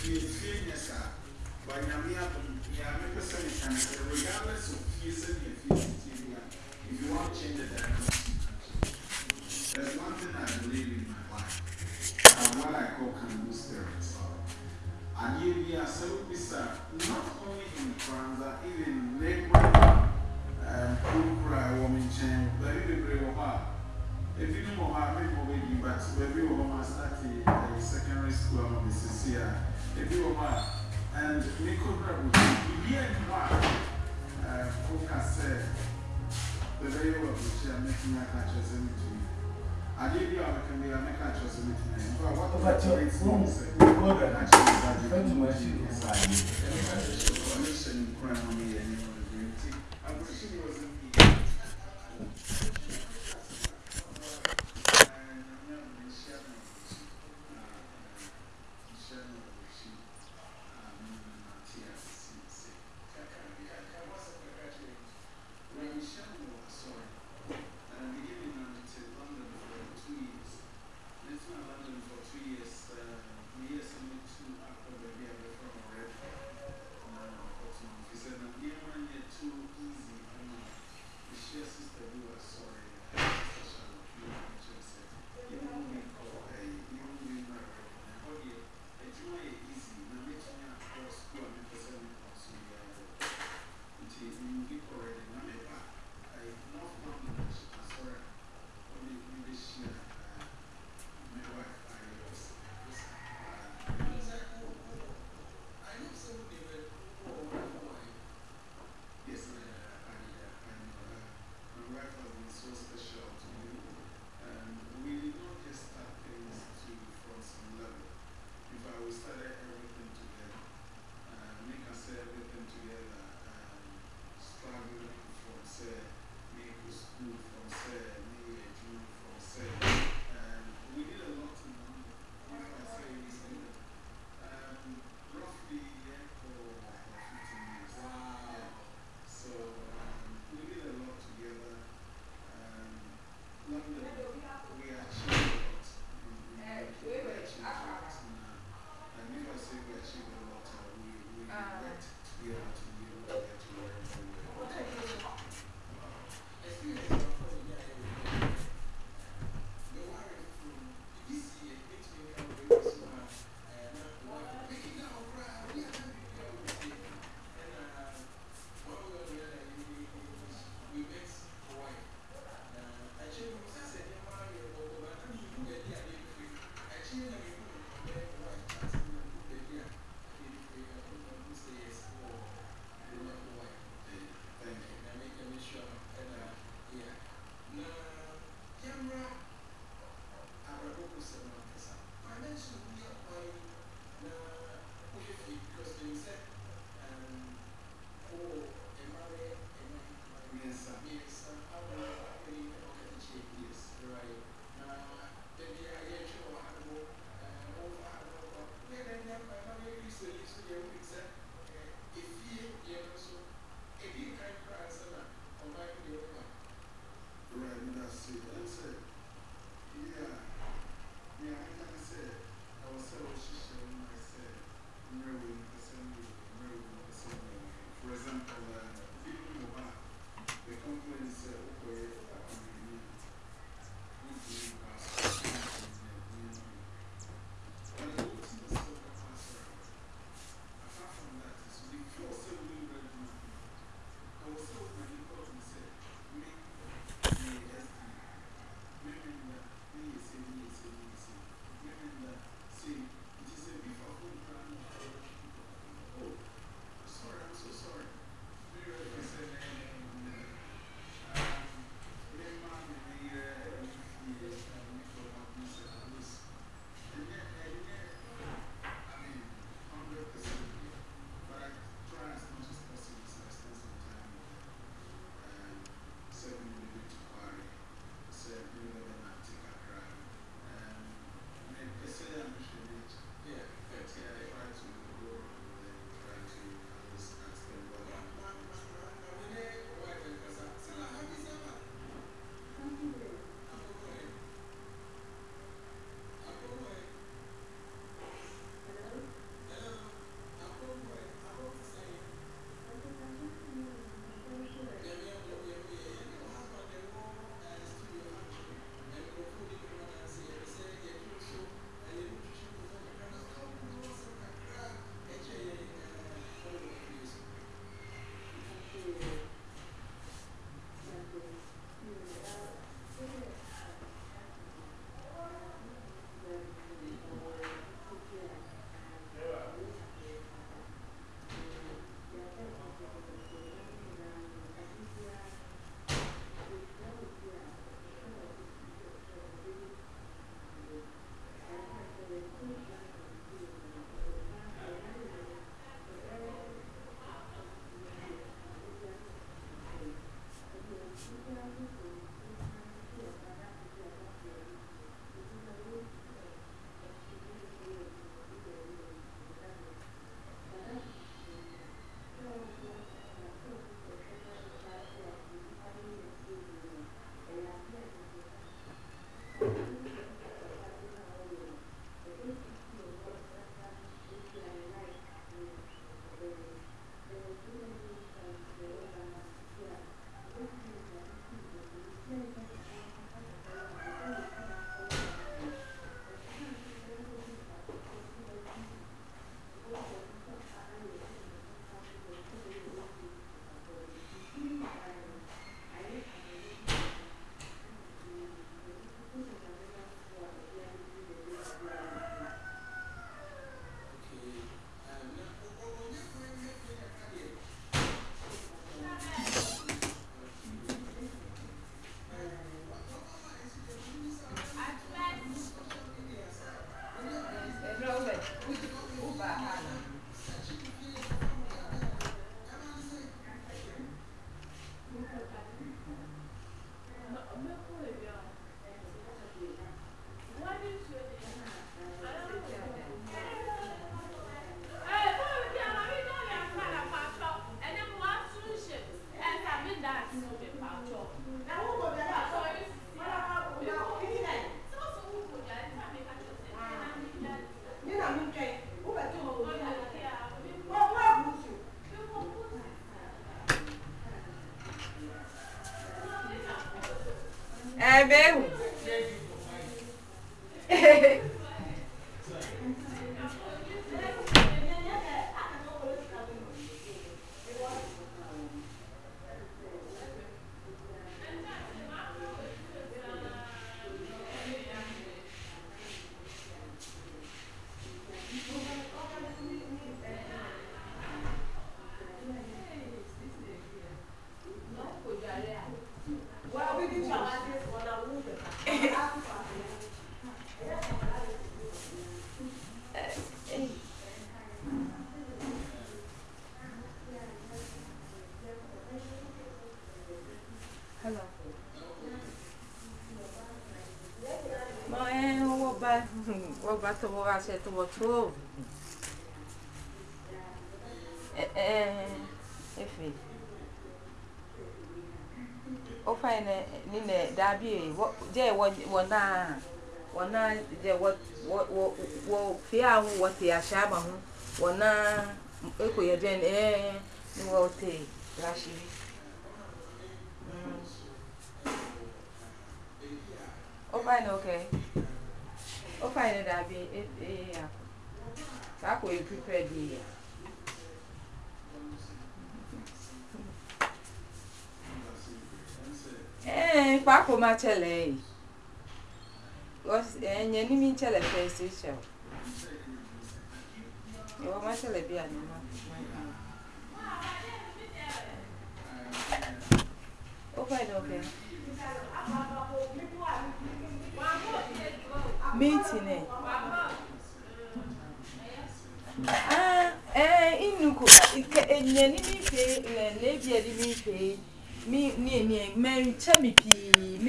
yes, but regardless of fees and if you want to change the dynamics, there's one thing I believe in my life. And what I call cannibal spirits. And you are so bizarre, not only in France, even neighboring Kukra woman chain, very brave of her. If you know how many more but baby woman started a secondary school of the CCA, if you are, and Nicola would be here in one. Coca said, the very well, which are making a catch as in between. I did you can be a catch as in between. But what about your room? What an actually is that you to machine inside. Connection crime on me and you know the green tea. I'm pretty sure he was in the to wa se to 12 efe o fine ni ne da bi je wona je wo fi ahun wo te asha ma hu wona ekoye den ni wo te rashiri o fine okay o fine da bi ya sa ko e prepare di pa ko ma chele was nye ni mi chele face show yo ma chele bi ani ma o fine okay meeting inuko nye ni mi fe le bi edi mi fe mi ni me chemi pi